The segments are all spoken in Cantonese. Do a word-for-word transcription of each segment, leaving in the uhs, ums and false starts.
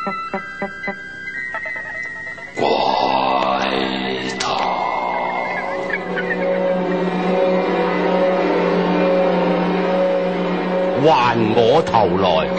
怪談，還我頭來。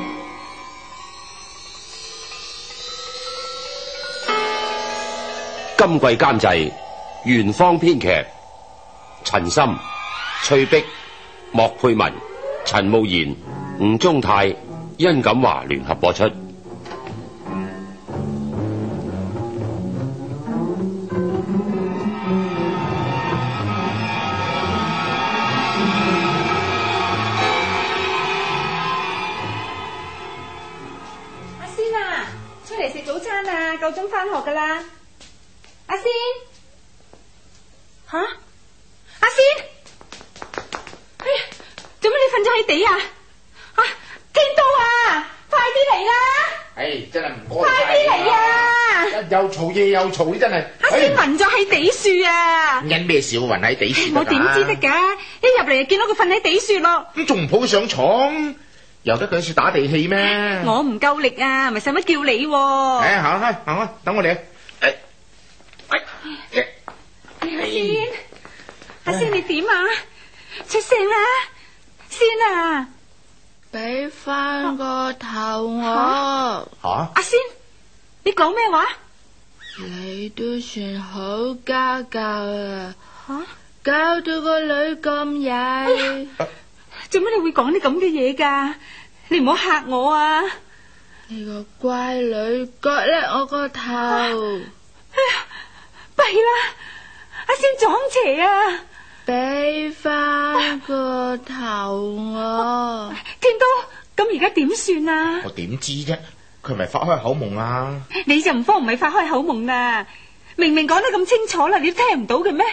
今季監製元芳，編劇陳森、翠碧、莫佩文、陳慕賢、吳宗泰、殷錦華聯合播出。 阿仙啊，出嚟食早餐啊，夠鐘返學噶啦。阿仙，吓？阿仙，哎呀，做乜你瞓咗喺地啊？啊，天都啊，快啲嚟啦！ 唉，真係唔該。 快啲嚟啊！ 又嘈嘢又嘈，真係。 阿仙暈咗喺地樹啊！ 因咩事會暈喺地樹？ 我點知得㗎？一入嚟就見到佢瞓喺地樹咯。 咁仲唔抱佢上床？由得佢喺樹打地氣咩？ 我唔夠力啊，咪使乜叫你喎？ 唉，行開行開，等我嚟。哎哎阿仙，阿仙你點啊？出聲啦，仙啊！ 俾翻個頭我。 吓？ 阿仙，你講咩話？ 你都算好家教啊！ 吓？ 搞到個女咁曳。 做乜你會講啲咁嘅嘢噶？你唔好嚇我啊！ 你個乖女割甩我個頭。 哎呀，弊啦！阿仙撞邪啊！ 俾翻個頭我。 天都，咁而家點算啊？ 我點知啫？佢咪發開口夢啊？ 你就唔慌唔係發開口夢啊？明明講得咁清楚啦，你都聽唔到嘅咩？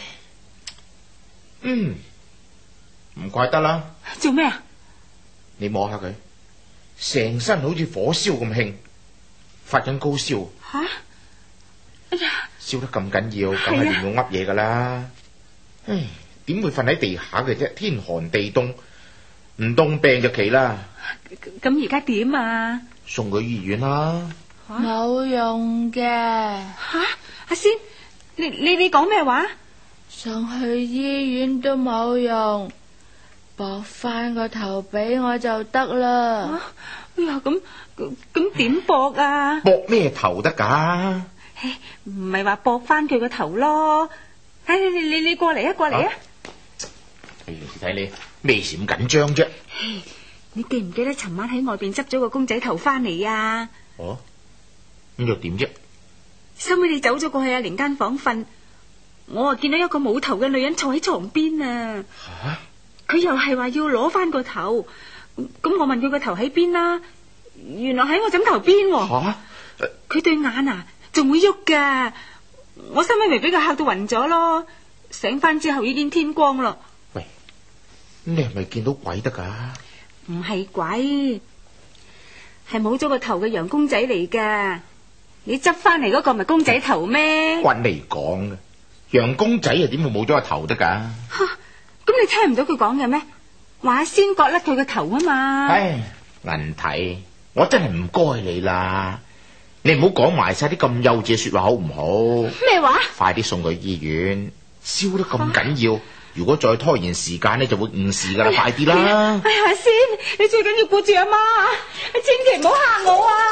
嗯，唔怪得啦。 做咩啊？ 你摸下佢，成身好似火燒咁興，發緊高燒。 吓？哎呀！ 燒得咁緊要，梗係亂咁噏嘢噶啦。唉，點會瞓喺地下嘅啫？天寒地凍，唔凍病就奇啦。 咁而家點啊？ 送佢醫院啦。 冇用嘅。 吓？阿仙，你你你講咩話？ 送去醫院都冇用，駁翻個頭俾我就得啦。 哎呀，咁咁咁點駁啊？ 駁咩頭得噶？ 唔係話駁翻佢個頭咯。唉，你你你過嚟啊，過嚟啊！ 你睇你咩事咁緊張啫？ 你記唔記得尋晚喺外邊執咗個公仔頭翻嚟啊？ 哦，咁又點啫？ 收尾你走咗過去阿玲間房瞓，我啊見到一個冇頭嘅女人坐喺床邊啊！ 吓？ 佢又係話要攞翻個頭，咁我問佢個頭喺邊啦，原來喺我枕頭邊。 吓？ 佢對眼啊仲會喐噶，我收尾咪俾佢嚇到暈咗咯。醒翻之後已經天光咯。 喂，你係咪見到鬼得噶？ 唔係鬼，係冇咗個頭嘅洋公仔嚟噶。你執翻嚟嗰個咪公仔頭咩？ 關你講嘅，洋公仔啊點會冇咗個頭得噶？ 吓，咁你聽唔到佢講嘅咩？話先割甩佢個頭啊嘛。 唉，銀體，我真係唔該你啦，你唔好講埋晒啲咁幼稚嘅說話好唔好？ 咩話？快啲送佢醫院，燒得咁緊要。如果再拖延時間咧，就會誤事噶啦！快啲啦！ 哎呀，仙，你最緊要顧住阿媽，你千祈唔好嚇我啊！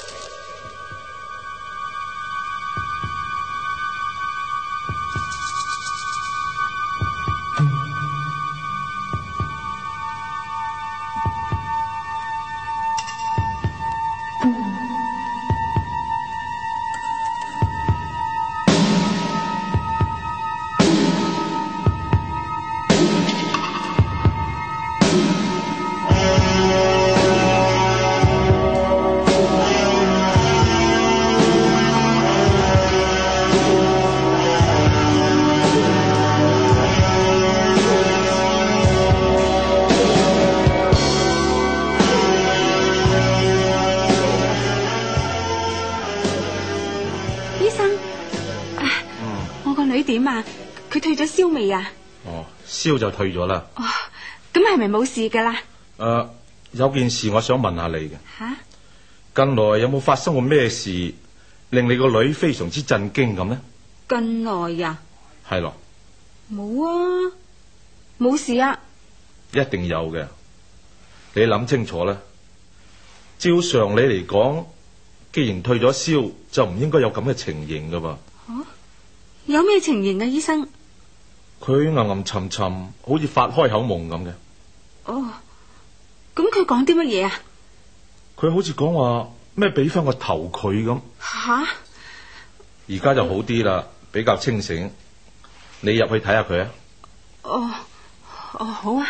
點啊？佢退咗燒未啊？ 哦，燒就退咗啦。 哦，咁係咪冇事噶啦？ 誒、呃，有件事我想問下你嘅。 吓？ 近來有冇發生過咩事令你個女非常之震驚咁呢？ 近來呀？ 係咯， 冇啊，冇事啊。 一定有嘅，你諗清楚啦。照常理嚟講，既然退咗燒，就唔應該有咁嘅情形噶噃。 啊？有咩情形啊，醫生？ 佢吟吟沉沉，好似發開口夢咁嘅。 哦，咁佢講啲乜嘢啊？ 佢好似講話咩俾翻個頭佢咁。 吓？ 而家就好啲啦，比較清醒。你入去睇下佢啊。 哦，哦，好啊。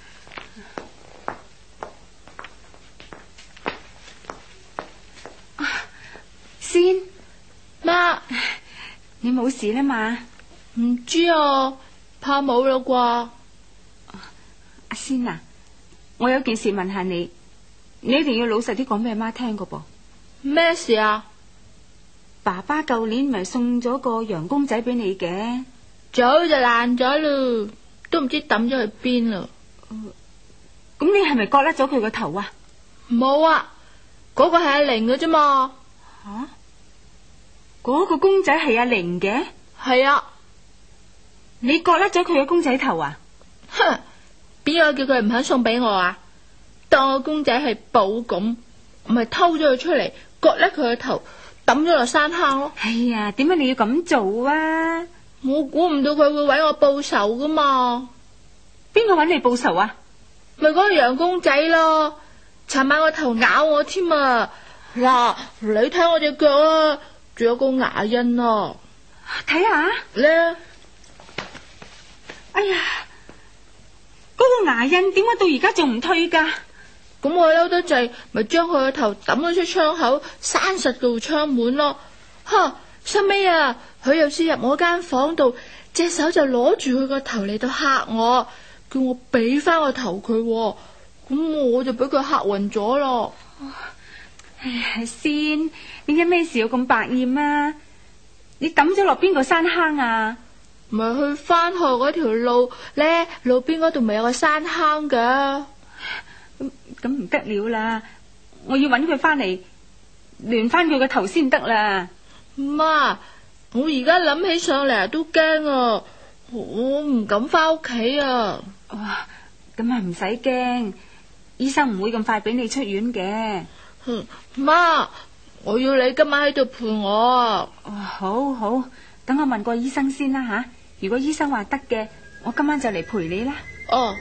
仙媽， 你冇事啦嘛？ 唔知啊，怕冇啦啩。 阿仙啊，我有件事問下你，你一定要老實啲講俾阿媽聽噶噃。 咩事啊？ 爸爸舊年咪送咗個洋公仔俾你嘅， 早就爛咗咯，都唔知抌咗去邊啦。 咁你係咪割甩咗佢個頭啊？ 冇啊，嗰個係阿玲嘅啫嘛。 吓？嗰個公仔係阿玲嘅？ 係啊。 你割甩咗佢嘅公仔頭啊？ 哼，邊個叫佢唔肯送俾我啊？當個公仔係寶咁，唔係偷咗佢出嚟，割甩佢個頭，抌咗落山坑咯。 哎呀，點解你要咁做啊？ 我估唔到佢會搵我報仇噶嘛。 邊個搵你報仇啊？ 咪嗰個洋公仔咯，尋晚個頭咬我添啊！嗱，你睇我隻腳啊，仲有個牙印啊， 睇下咧。 哎呀，嗰個牙印點解到而家仲唔退噶？ 咁我嬲得滯，咪將佢個頭抌咗出窗口，閂實個窗門咯。哈，收尾啊，佢又試入我間房度，隻手就攞住佢個頭嚟到嚇我，叫我俾翻個頭佢。咁我就俾佢嚇暈咗咯。 哎呀，仙，點解咩事要咁百厭啊？你抌咗落邊個山坑啊？ 咪去翻學嗰條路咧，路邊嗰度咪有個山坑噶。 咁咁唔得了啦！我要搵佢翻嚟，亂翻佢個頭先得啦。 媽，我而家諗起上嚟都驚啊，我唔敢翻屋企啊。 哇，咁啊唔使驚，醫生唔會咁快俾你出院嘅。 嗯，媽，我要你今晚喺度陪我啊。 哦，好好，等我問過醫生先啦吓。如果醫生話得嘅，我今晚就嚟陪你啦。 哦。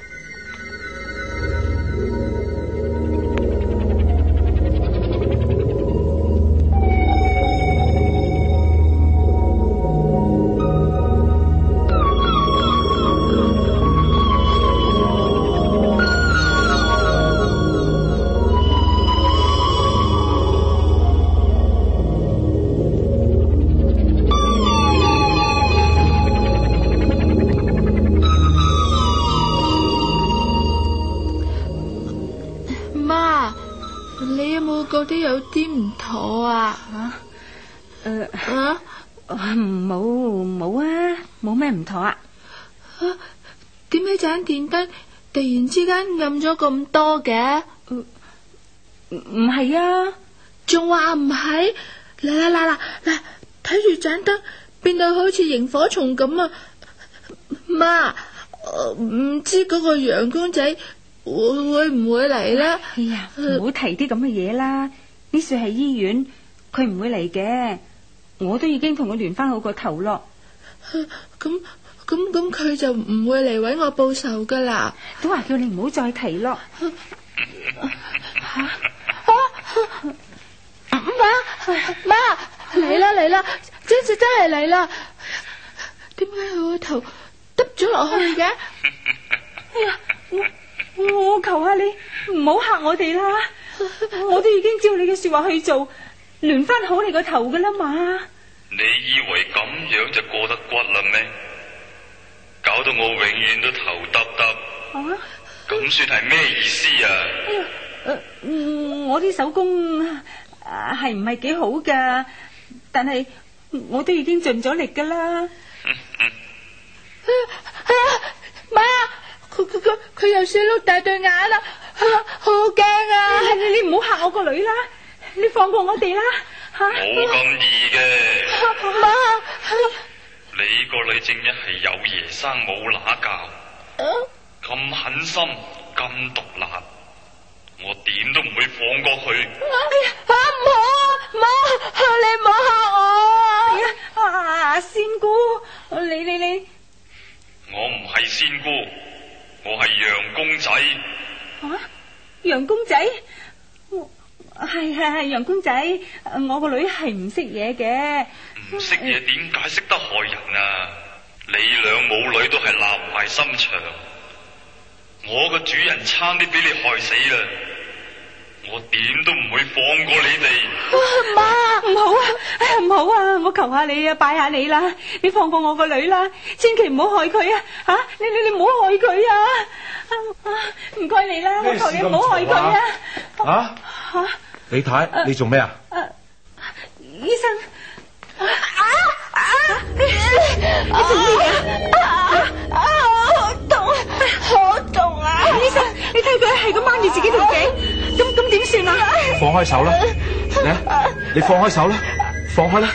覺得有啲唔妥啊！ 吓，誒啊， 冇冇啊，冇咩唔妥啊？ 點解盞電燈突然之間暗咗咁多嘅？ 唔唔係啊， 仲話唔係？嗱嗱嗱嗱嗱，睇住盞燈變到好似螢火蟲咁啊！媽，唔知嗰個洋公仔會會唔會嚟咧？ 哎呀，唔好提啲咁嘅嘢啦！呢處係醫院，佢唔會嚟嘅。我都已經同佢聯翻好個頭咯。 咁咁咁，佢就唔會嚟搵我報仇噶啦。 都話叫你唔好再提咯。 吓媽媽嚟啦嚟啦，真係真係嚟啦！點解佢個頭耷咗落去嘅？ 哎呀，我我求下你唔好嚇我哋啦！我都已經照你嘅說話去做，聯翻好你個頭噶啦嘛。 你以為咁樣就過得骨啦咩？搞到我永遠都頭耷耷。啊？咁算係咩意思啊？ 哎呀，呃嗯、我啲手工係唔係幾好噶，但係我都已經盡咗力噶啦。 媽，佢佢佢佢又笑碌大對眼啦，好驚啊！ 你你唔好嚇我個女啦， 你放過我哋啦吓！ 冇咁易嘅。 媽， 你個女正一係有爺生冇乸教，咁狠心咁毒辣，我點都唔會放過佢。 啊唔好啊，媽，你唔好嚇我啊！ 啊，仙姑，你你你， 我唔係仙姑，我係楊公仔。 啊，楊公仔，係係係楊公仔，我個女係唔識嘢嘅。 唔識嘢點解識得害人啊？你兩母女都係立壞心腸，我個主人差啲俾你害死啦，我點都唔會放過你哋。 媽，唔好啊，哎呀唔好啊，我求下你啊，拜下你啦，你放過我個女啦，千祈唔好害佢啊！吓、啊，你你你唔好害佢啊！唔該你啦，我求你唔好害佢啊！ 啊？ 吓， 李太，你做咩啊？ 醫生。啊啊！你你做咩啊？啊，好痛，好痛啊！醫生，你睇佢係咁掹住自己條頸，咁咁點算啊？ 放開手啦，你你放開手啦，放開啦！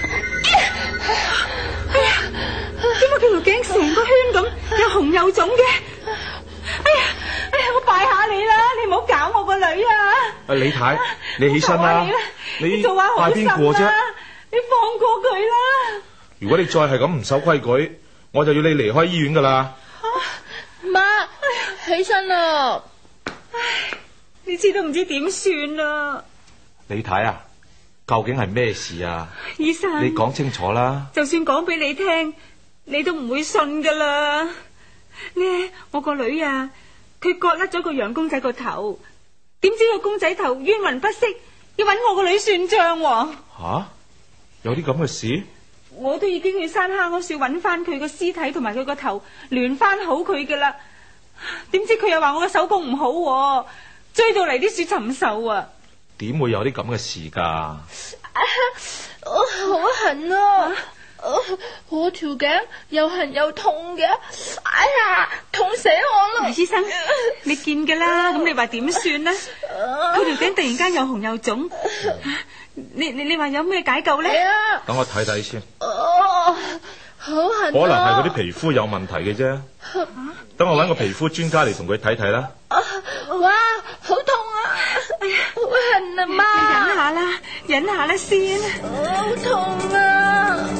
哎呀，點解佢條頸成個圈咁，又紅又腫嘅？哎呀，哎呀，我拜下你啦，你唔好搞我個女啊！ 啊，李太，你起身啦，你做下好心拜邊個啫？ 你放過佢啦！ 如果你再係咁唔守規矩，我就要你離開醫院噶啦。 媽，起身啦！ 唉，你知都唔知點算啦。 李太啊，究竟係咩事啊？ 醫生， 你講清楚啦。 就算講俾你聽，你都唔會信噶啦。呢，我個女啊，佢割甩咗個楊公仔個頭，點知個公仔頭冤魂不息，要揾我個女算賬。 吓、啊？有啲咁嘅事？ 我都已經去山坑嗰處揾翻佢個屍體同埋佢個頭，聯翻好佢噶啦。點知佢又話我個手工唔好，追到嚟啲血尋仇啊！ 點會有啲咁嘅事噶？ 啊、我好痕啊！我我條頸又痕又痛嘅，哎呀，痛死我啦！ 醫生，你見噶啦，咁你話點算呢？佢條頸突然間又紅又腫，你你你話有咩解救咧？ 等我睇睇先。 哦，好痕啊！ 可能係嗰啲皮膚有問題嘅啫。等我搵個皮膚專家嚟同佢睇睇啦。 哇，好痛啊！哎呀，好痕啊，媽！ 你忍下啦，忍下啦先。 好痛啊！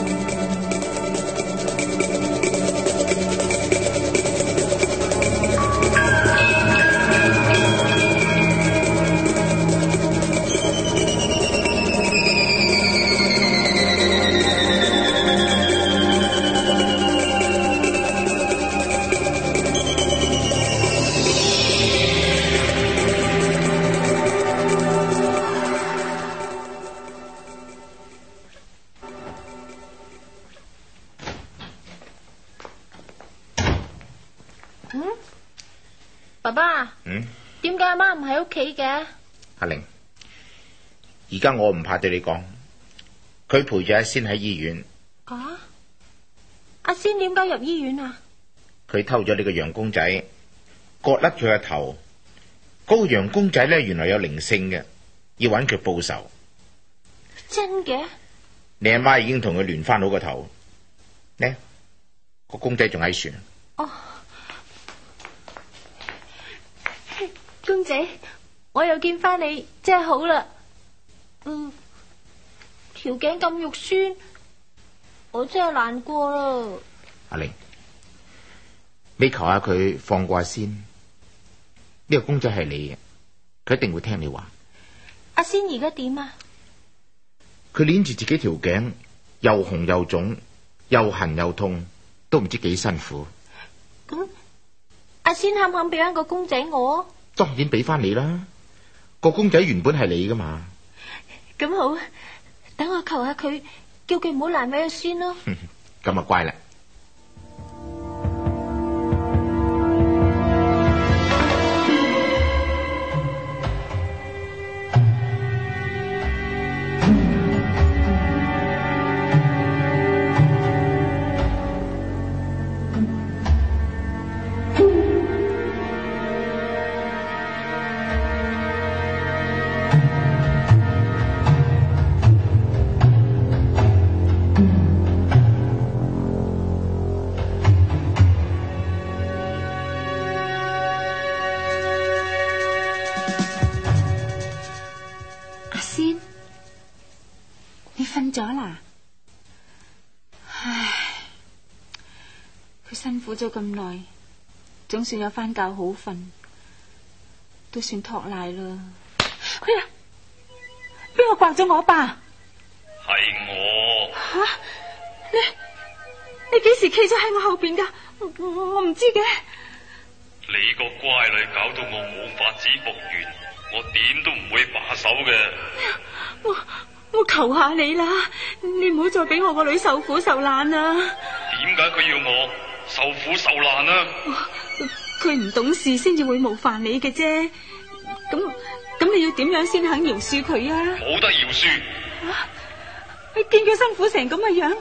爸爸， 嗯， 點解阿媽唔喺屋企嘅？ 阿玲，而家我唔怕對你講，佢陪住阿仙喺醫院。 啊，阿仙點解入醫院啊？ 佢偷咗你個楊公仔，割甩佢個頭。嗰、那個楊公仔咧，原來有靈性嘅，要揾佢報仇。 真嘅？ 你阿媽已經同佢聯翻好個頭，呢、那個公仔仲喺船。 哦。公仔，我又見翻你，真係好啦。嗯，條頸咁肉酸，我真係難過啦。 阿玲，你求下佢放過阿仙，呢、這個公仔係你嘅，佢一定會聽你話。 阿仙而家點啊？ 佢捏住自己條頸，又紅又腫，又痕又痛，都唔知幾辛苦。 咁阿仙肯唔肯俾翻個公仔我？ 當然俾翻你啦，個公仔原本係你噶嘛。 咁好，等我求下佢，叫佢唔好難為阿仙咯。 咁啊乖啦。 瞓咗啦？唉，佢辛苦咗咁耐，總算有翻覺好瞓，都算托賴啦。哎呀，邊個刮咗我吧？ 係我。 吓、啊，你你幾時企咗喺我後邊噶？我我唔知嘅。 你個乖女搞到我冇法子復原，我點都唔會罷手嘅。 我我求下你啦，你唔好再俾我個女受苦受難啦。 點解佢要我受苦受難啊？ 佢唔懂事先至會冒犯你嘅啫。咁咁你要點樣先肯饒恕佢啊？ 冇得饒恕。 啊，你見佢辛苦成咁嘅樣，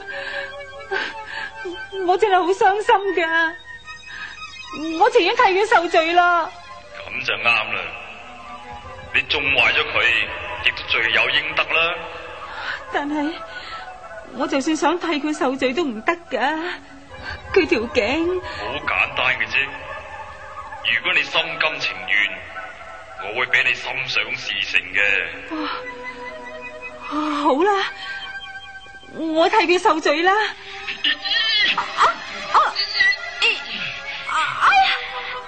我真係好傷心噶。我情願替佢受罪啦。 咁就啱啦，你縱壞咗佢，亦都罪有應得啦。 但係我就算想替佢受罪都唔得噶，佢條頸好簡單嘅啫。如果你心甘情願，我會俾你心想事成嘅。 啊啊、好啦，我替佢受罪啦。啊啊哎呀！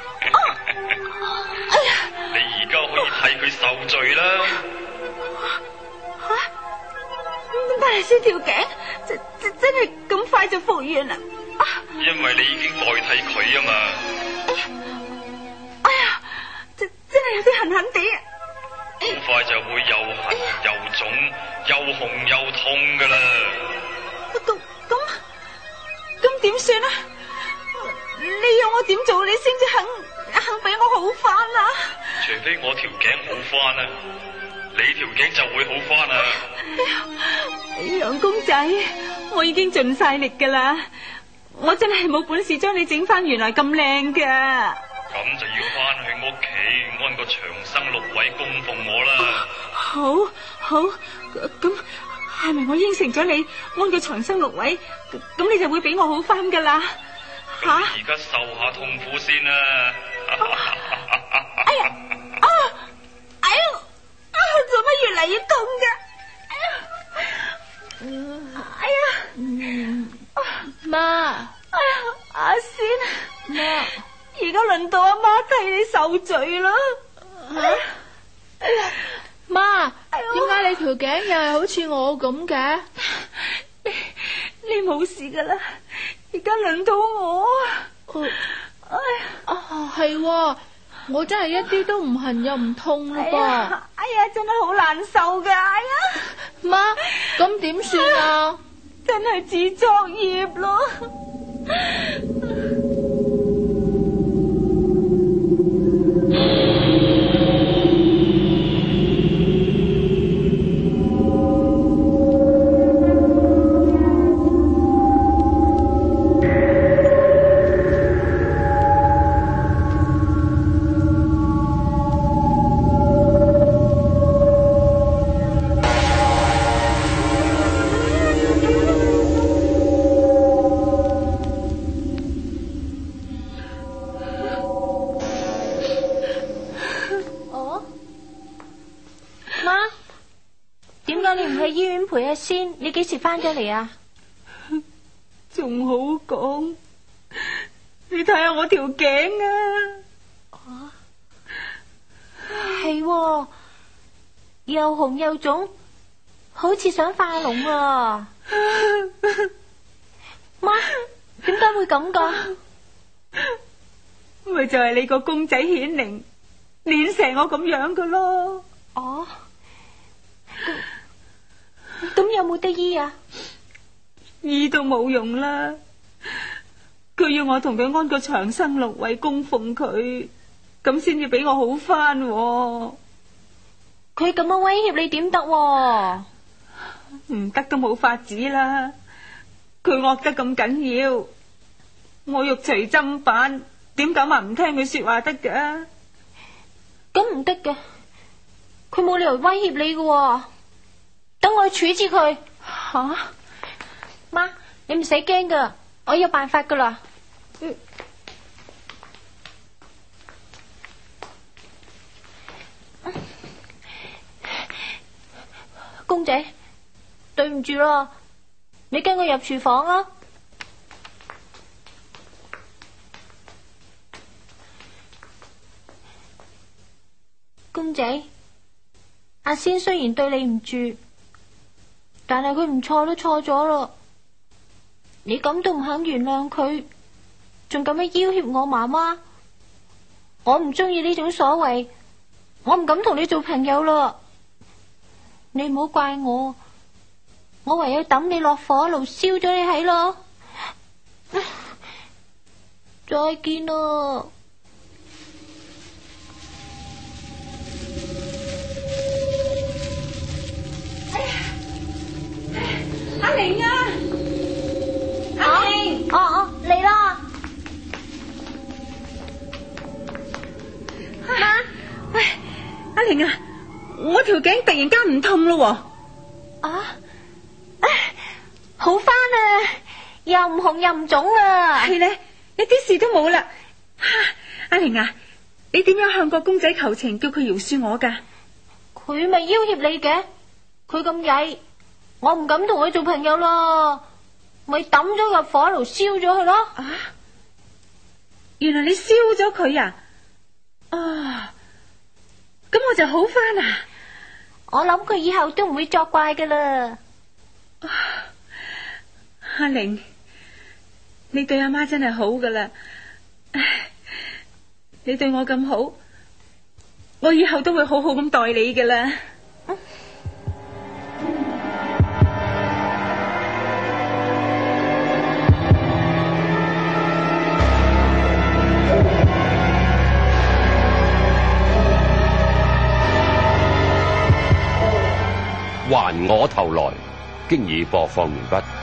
哎呀！ 你而家可以替佢受罪啦。 吓、啊！但係先條頸真真真係咁快就復原啦。啊！ 因為你已經代替佢啊嘛。 哎呀！哎呀！真真係有啲痕痕地。 好快就會又痕又腫又紅又痛噶啦。 咁咁咁點算啊？你要我點做你先至肯肯俾我好翻啊？ 除非我條頸好翻啊，你條頸就會好翻啊。 哎呀，楊公仔，我已經盡晒力噶啦，我真係冇本事將你整翻原來咁靚噶。 咁就要翻去屋企安個長生六位供奉我啦。 好，好，咁係咪我應承咗你安個長生六位，咁你就會俾我好翻噶啦？吓！ 而家受下痛苦先啊！ 哎呀！啊！哎呀！啊！做乜越嚟越痛噶？哎呀！ 嗯，媽， 哎呀，阿仙， 媽， 而家輪到阿媽替你受罪啦！ 吓！媽，點解你條頸又係好似我咁嘅？ 你你冇事噶啦。而家輪到我， 哎啊係，我真係一啲都唔痕又唔痛嘞噃。 哎呀，真係好難受噶，哎呀！ 媽，咁點算啊？ 真係自作孽咯。 陪阿仙，你幾時翻咗嚟啊？ 仲好講，你睇下我條頸啊！ 啊，係又紅又腫，好似想化膿啊！媽，點解會咁噶？ 咪就係你個公仔顯靈，練成我咁樣噶咯。 哦，咁有冇得醫啊？ 醫都冇用啦，佢要我同佢安個長生六位供奉佢，咁先至俾我好翻。 佢咁樣威脅你點得？ 唔得都冇法子啦，佢惡得咁緊要，我欲除砧板，點敢話唔聽佢說話得噶？ 咁唔得嘅，佢冇理由威脅你嘅，等我去處置佢。 吓， 媽，你唔使驚噶，我有辦法噶啦。嗯，公仔， 對唔住啦，你跟我入廚房啊。公仔，阿仙雖然對你唔住，但係佢唔錯都錯咗咯。你咁都唔肯原諒佢，仲咁樣要挾我媽媽，我唔中意呢種所謂，我唔敢同你做朋友咯。你唔好怪我，我唯有抌你落火爐燒咗你喺咯。再見啦。 阿玲啊，阿玲， 哦哦，嚟啦！ 媽，喂，阿玲啊，我條頸突然間唔痛咯喎。 啊，好翻啦，又唔紅又唔腫啦。 係咧，一啲事都冇啦。阿玲啊，你點樣向個公仔求情，叫佢饒恕我噶？ 佢咪要挾你嘅，佢咁曳，我唔敢同佢做朋友咯，咪抌咗入火爐燒咗佢咯。 啊，原來你燒咗佢啊！啊，咁我就好翻啦。 我諗佢以後都唔會作怪噶啦。 阿玲，你對阿媽真係好噶啦。你對我咁好，我以後都會好好咁待你噶啦。 還我頭來，經已播放完畢。